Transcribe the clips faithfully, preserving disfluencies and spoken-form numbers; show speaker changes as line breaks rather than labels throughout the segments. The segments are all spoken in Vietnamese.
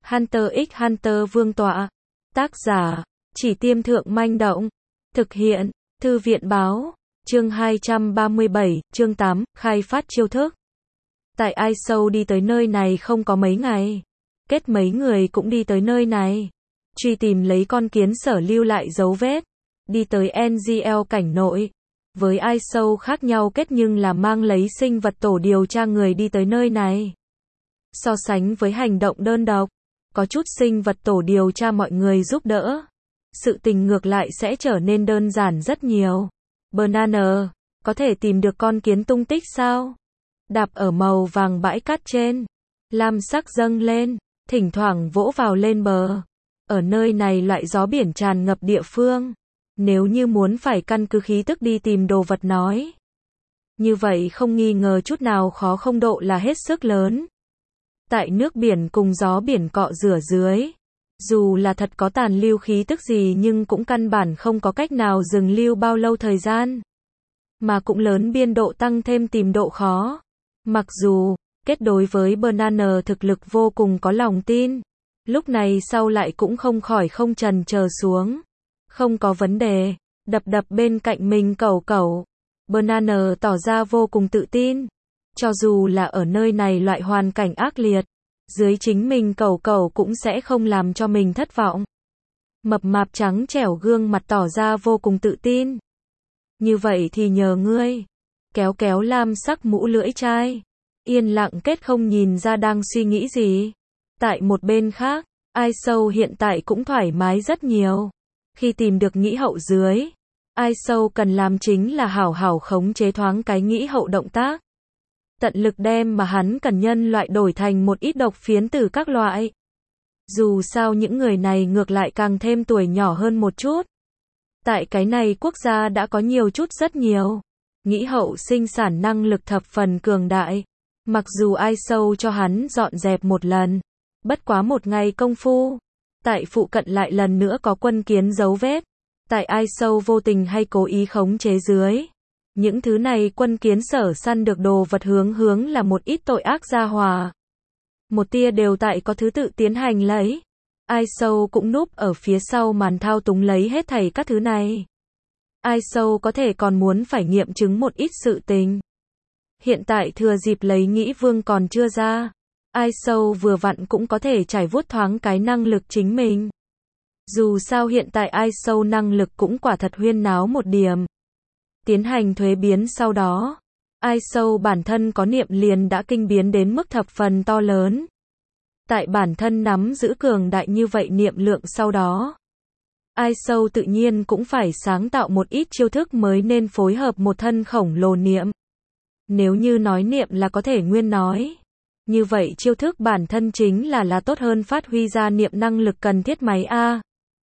Hunter x Hunter Vương tọa. Tác giả, Chỉ Tiêm Thượng Manh Động. Thực hiện, Thư viện Báo. Chương hai trăm ba mươi bảy, chương tám, khai phát chiêu thức. Tại Ai Sâu đi tới nơi này không có mấy ngày. Kết mấy người cũng đi tới nơi này. Truy tìm lấy con kiến sở lưu lại dấu vết. Đi tới en giê lờ cảnh nội. Với Ai Sâu khác nhau kết nhưng là mang lấy sinh vật tổ điều tra người đi tới nơi này. So sánh với hành động đơn độc, có chút sinh vật tổ điều tra mọi người giúp đỡ. Sự tình ngược lại sẽ trở nên đơn giản rất nhiều. Banana, có thể tìm được con kiến tung tích sao? Đạp ở màu vàng bãi cát trên. Lam sắc dâng lên, thỉnh thoảng vỗ vào lên bờ. Ở nơi này loại gió biển tràn ngập địa phương. Nếu như muốn phải căn cứ khí tức đi tìm đồ vật nói. Như vậy không nghi ngờ chút nào khó không độ là hết sức lớn. Tại nước biển cùng gió biển cọ rửa dưới. Dù là thật có tàn lưu khí tức gì nhưng cũng căn bản không có cách nào dừng lưu bao lâu thời gian. Mà cũng lớn biên độ tăng thêm tìm độ khó. Mặc dù, kết đối với Banana thực lực vô cùng có lòng tin. Lúc này sau lại cũng không khỏi không chần chờ xuống. Không có vấn đề, đập đập bên cạnh mình cẩu cẩu. Banana tỏ ra vô cùng tự tin. Cho dù là ở nơi này loại hoàn cảnh ác liệt, dưới chính mình cẩu cẩu cũng sẽ không làm cho mình thất vọng. Mập mạp trắng trẻo gương mặt tỏ ra vô cùng tự tin. Như vậy thì nhờ ngươi. Kéo kéo lam sắc mũ lưỡi chai. Yên lặng kết không nhìn ra đang suy nghĩ gì. Tại một bên khác, Ai Sâu hiện tại cũng thoải mái rất nhiều. Khi tìm được nghĩ hậu dưới, Ai Sâu cần làm chính là hảo hảo khống chế thoáng cái nghĩ hậu động tác. Tận lực đem mà hắn cần nhân loại đổi thành một ít độc phiến từ các loại. Dù sao những người này ngược lại càng thêm tuổi nhỏ hơn một chút. Tại cái này quốc gia đã có nhiều chút rất nhiều. Nghĩ hậu sinh sản năng lực thập phần cường đại. Mặc dù Ai Sâu cho hắn dọn dẹp một lần. Bất quá một ngày công phu. Tại phụ cận lại lần nữa có quân kiến dấu vết. Tại Ai Sâu vô tình hay cố ý khống chế dưới. Những thứ này quân kiến sở săn được đồ vật hướng hướng là một ít tội ác gia hòa. Một tia đều tại có thứ tự tiến hành lấy. Ai Sâu cũng núp ở phía sau màn thao túng lấy hết thảy các thứ này. Ai Sâu có thể còn muốn phải nghiệm chứng một ít sự tình. Hiện tại thừa dịp lấy nghĩ vương còn chưa ra. Ai Sâu vừa vặn cũng có thể trải vuốt thoáng cái năng lực chính mình. Dù sao hiện tại Ai Sâu năng lực cũng quả thật huyên náo một điểm. Tiến hành thuế biến sau đó. Ai Sâu bản thân có niệm liền đã kinh biến đến mức thập phần to lớn. Tại bản thân nắm giữ cường đại như vậy niệm lượng sau đó. Ai Sâu tự nhiên cũng phải sáng tạo một ít chiêu thức mới nên phối hợp một thân khổng lồ niệm. Nếu như nói niệm là có thể nguyên nói. Như vậy chiêu thức bản thân chính là là tốt hơn phát huy ra niệm năng lực cần thiết máy A.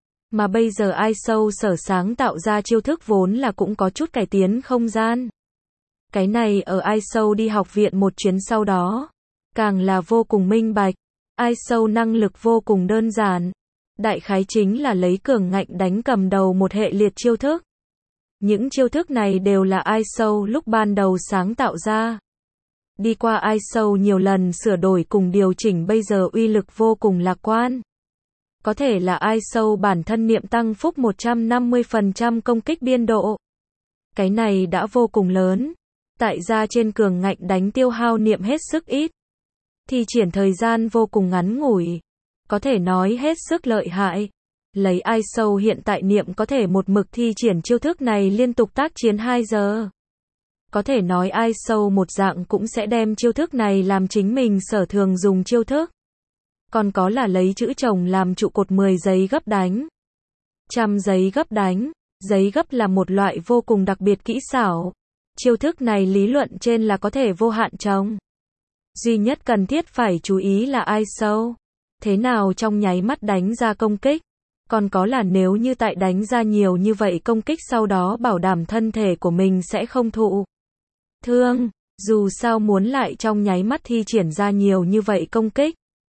Mà bây giờ Ai Sâu sở sáng tạo ra chiêu thức vốn là cũng có chút cải tiến không gian. Cái này ở Ai Sâu đi học viện một chuyến sau đó. Càng là vô cùng minh bạch. Ai Sâu năng lực vô cùng đơn giản. Đại khái chính là lấy cường ngạnh đánh cầm đầu một hệ liệt chiêu thức. Những chiêu thức này đều là Ai Sâu lúc ban đầu sáng tạo ra. Đi qua Ai Sâu nhiều lần sửa đổi cùng điều chỉnh bây giờ uy lực vô cùng lạc quan. Có thể là Ai Sâu bản thân niệm tăng phúc một trăm năm mươi phần trăm công kích biên độ. Cái này đã vô cùng lớn. Tại ra trên cường ngạnh đánh tiêu hao niệm hết sức ít. Thi triển thời gian vô cùng ngắn ngủi. Có thể nói hết sức lợi hại. Lấy Ai Sâu hiện tại niệm có thể một mực thi triển chiêu thức này liên tục tác chiến hai giờ. Có thể nói Ai Sâu một dạng cũng sẽ đem chiêu thức này làm chính mình sở thường dùng chiêu thức. Còn có là lấy chữ chồng làm trụ cột mười giấy gấp đánh. Trăm giấy gấp đánh. Giấy gấp là một loại vô cùng đặc biệt kỹ xảo. Chiêu thức này lý luận trên là có thể vô hạn chồng. Duy nhất cần thiết phải chú ý là Ai Sâu. Thế nào trong nháy mắt đánh ra công kích. Còn có là nếu như tại đánh ra nhiều như vậy công kích sau đó bảo đảm thân thể của mình sẽ không thụ thương. Dù sao muốn lại trong nháy mắt thi triển ra nhiều như vậy công kích.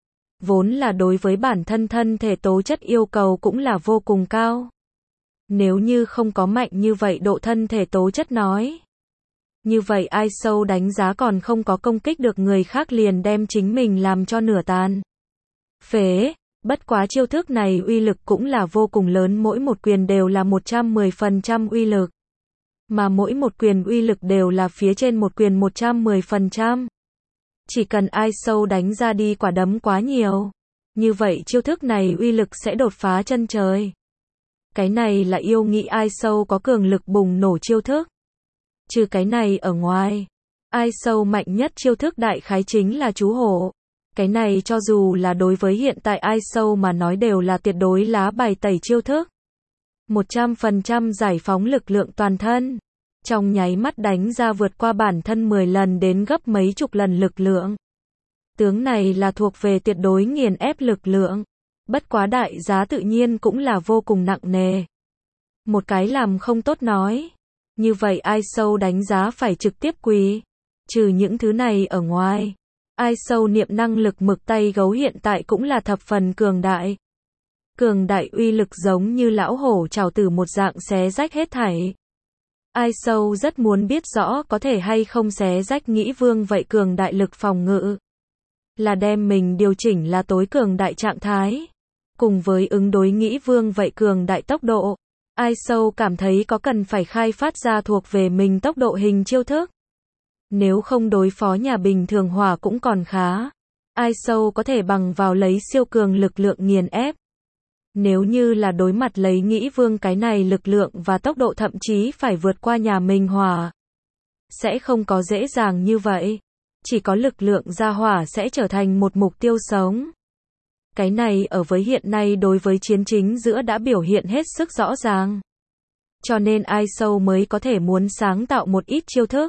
Vốn là đối với bản thân thân thể tố chất yêu cầu cũng là vô cùng cao. Nếu như không có mạnh như vậy độ thân thể tố chất nói. Như vậy Ai Sâu đánh giá còn không có công kích được người khác liền đem chính mình làm cho nửa tàn. phế. Bất quá chiêu thức này uy lực cũng là vô cùng lớn, mỗi một quyền đều là một trăm mười phần trăm uy lực. Mà mỗi một quyền uy lực đều là phía trên một quyền một trăm mười phần trăm. Chỉ cần ai sâu đánh ra đi quả đấm quá nhiều, như vậy chiêu thức này uy lực sẽ đột phá chân trời. Cái này là yêu nghị ai sâu có cường lực bùng nổ chiêu thức. Trừ cái này ở ngoài, ai sâu mạnh nhất chiêu thức đại khái chính là chú hổ. Cái này cho dù là đối với hiện tại ai sâu mà nói đều là tuyệt đối lá bài tẩy chiêu thức. một trăm phần trăm giải phóng lực lượng toàn thân. Trong nháy mắt đánh ra vượt qua bản thân mười lần đến gấp mấy chục lần lực lượng. Tướng này là thuộc về tuyệt đối nghiền ép lực lượng. Bất quá đại giá tự nhiên cũng là vô cùng nặng nề. Một cái làm không tốt nói. Như vậy ai sâu đánh giá phải trực tiếp quỳ. Trừ những thứ này ở ngoài, ai sâu niệm năng lực mực tay gấu hiện tại cũng là thập phần cường đại. Cường đại uy lực giống như lão hổ trảo tử một dạng xé rách hết thảy. Ai sâu rất muốn biết rõ có thể hay không xé rách Nghĩ Vương vậy cường đại lực phòng ngự. Là đem mình điều chỉnh là tối cường đại trạng thái. Cùng với ứng đối Nghĩ Vương vậy cường đại tốc độ. Ai sâu cảm thấy có cần phải khai phát ra thuộc về mình tốc độ hình chiêu thức. Nếu không đối phó nhà bình thường hỏa cũng còn khá. Ai sâu có thể bằng vào lấy siêu cường lực lượng nghiền ép. Nếu như là đối mặt lấy Nghĩ Vương cái này lực lượng và tốc độ thậm chí phải vượt qua nhà mình hỏa. Sẽ không có dễ dàng như vậy. Chỉ có lực lượng ra hỏa sẽ trở thành một mục tiêu sống. Cái này ở với hiện nay đối với chiến chính giữa đã biểu hiện hết sức rõ ràng. Cho nên ai sâu mới có thể muốn sáng tạo một ít chiêu thức.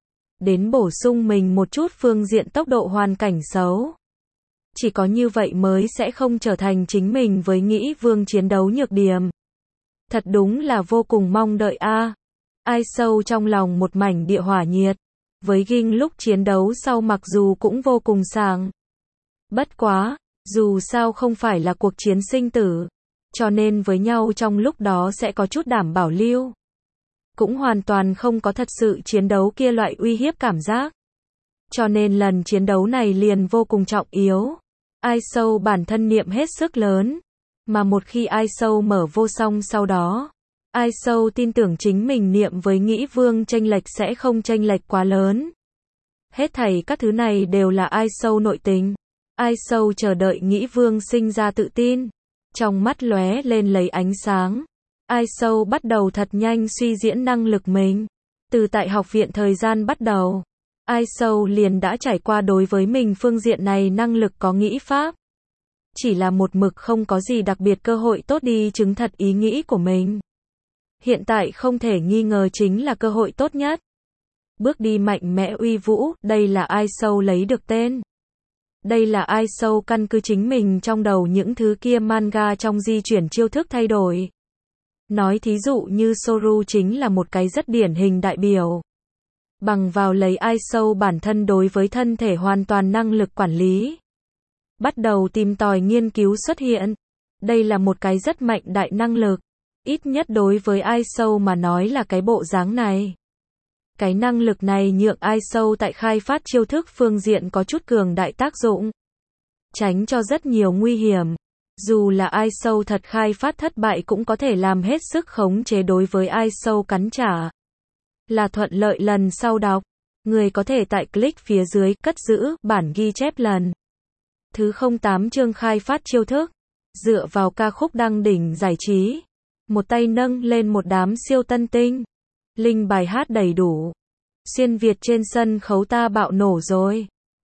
Đến bổ sung mình một chút phương diện tốc độ hoàn cảnh xấu. Chỉ có như vậy mới sẽ không trở thành chính mình với Nghĩ Vương chiến đấu nhược điểm. Thật đúng là vô cùng mong đợi a. À. Ai sâu trong lòng một mảnh địa hỏa nhiệt. Với Ging lúc chiến đấu sau mặc dù cũng vô cùng sảng. Bất quá, dù sao không phải là cuộc chiến sinh tử. Cho nên với nhau trong lúc đó sẽ có chút đảm bảo lưu. Cũng hoàn toàn không có thật sự chiến đấu kia loại uy hiếp cảm giác. Cho nên lần chiến đấu này liền vô cùng trọng yếu. Ai sâu bản thân niệm hết sức lớn. Mà một khi ai sâu mở vô song sau đó. Ai sâu tin tưởng chính mình niệm với Nghĩ Vương chênh lệch sẽ không chênh lệch quá lớn. Hết thảy các thứ này đều là ai sâu nội tình. Ai sâu chờ đợi Nghĩ Vương sinh ra tự tin. Trong mắt lóe lên lấy ánh sáng. Ai sâu bắt đầu thật nhanh suy diễn năng lực mình. Từ tại học viện thời gian bắt đầu. Ai sâu liền đã trải qua đối với mình phương diện này năng lực có nghĩ pháp. Chỉ là một mực không có gì đặc biệt cơ hội tốt đi chứng thật ý nghĩ của mình. Hiện tại không thể nghi ngờ chính là cơ hội tốt nhất. Bước đi mạnh mẽ uy vũ, đây là ai sâu lấy được tên. Đây là ai sâu căn cứ chính mình trong đầu những thứ kia manga trong di chuyển chiêu thức thay đổi. Nói thí dụ như Soru chính là một cái rất điển hình đại biểu. Bằng vào lấy ai sâu bản thân đối với thân thể hoàn toàn năng lực quản lý. Bắt đầu tìm tòi nghiên cứu xuất hiện. Đây là một cái rất mạnh đại năng lực. Ít nhất đối với ai sâu mà nói là cái bộ dáng này. Cái năng lực này nhượng ai sâu tại khai phát chiêu thức phương diện có chút cường đại tác dụng. Tránh cho rất nhiều nguy hiểm. Dù là ai sâu thật khai phát thất bại cũng có thể làm hết sức khống chế đối với ai sâu cắn trả. Là thuận lợi lần sau đọc. Người có thể tại click phía dưới cất giữ bản ghi chép lần thứ không tám chương khai phát chiêu thức. Dựa vào ca khúc đăng đỉnh giải trí. Một tay nâng lên một đám siêu tân tinh. Linh bài hát đầy đủ. Xuyên Việt trên sân khấu ta bạo nổ rồi.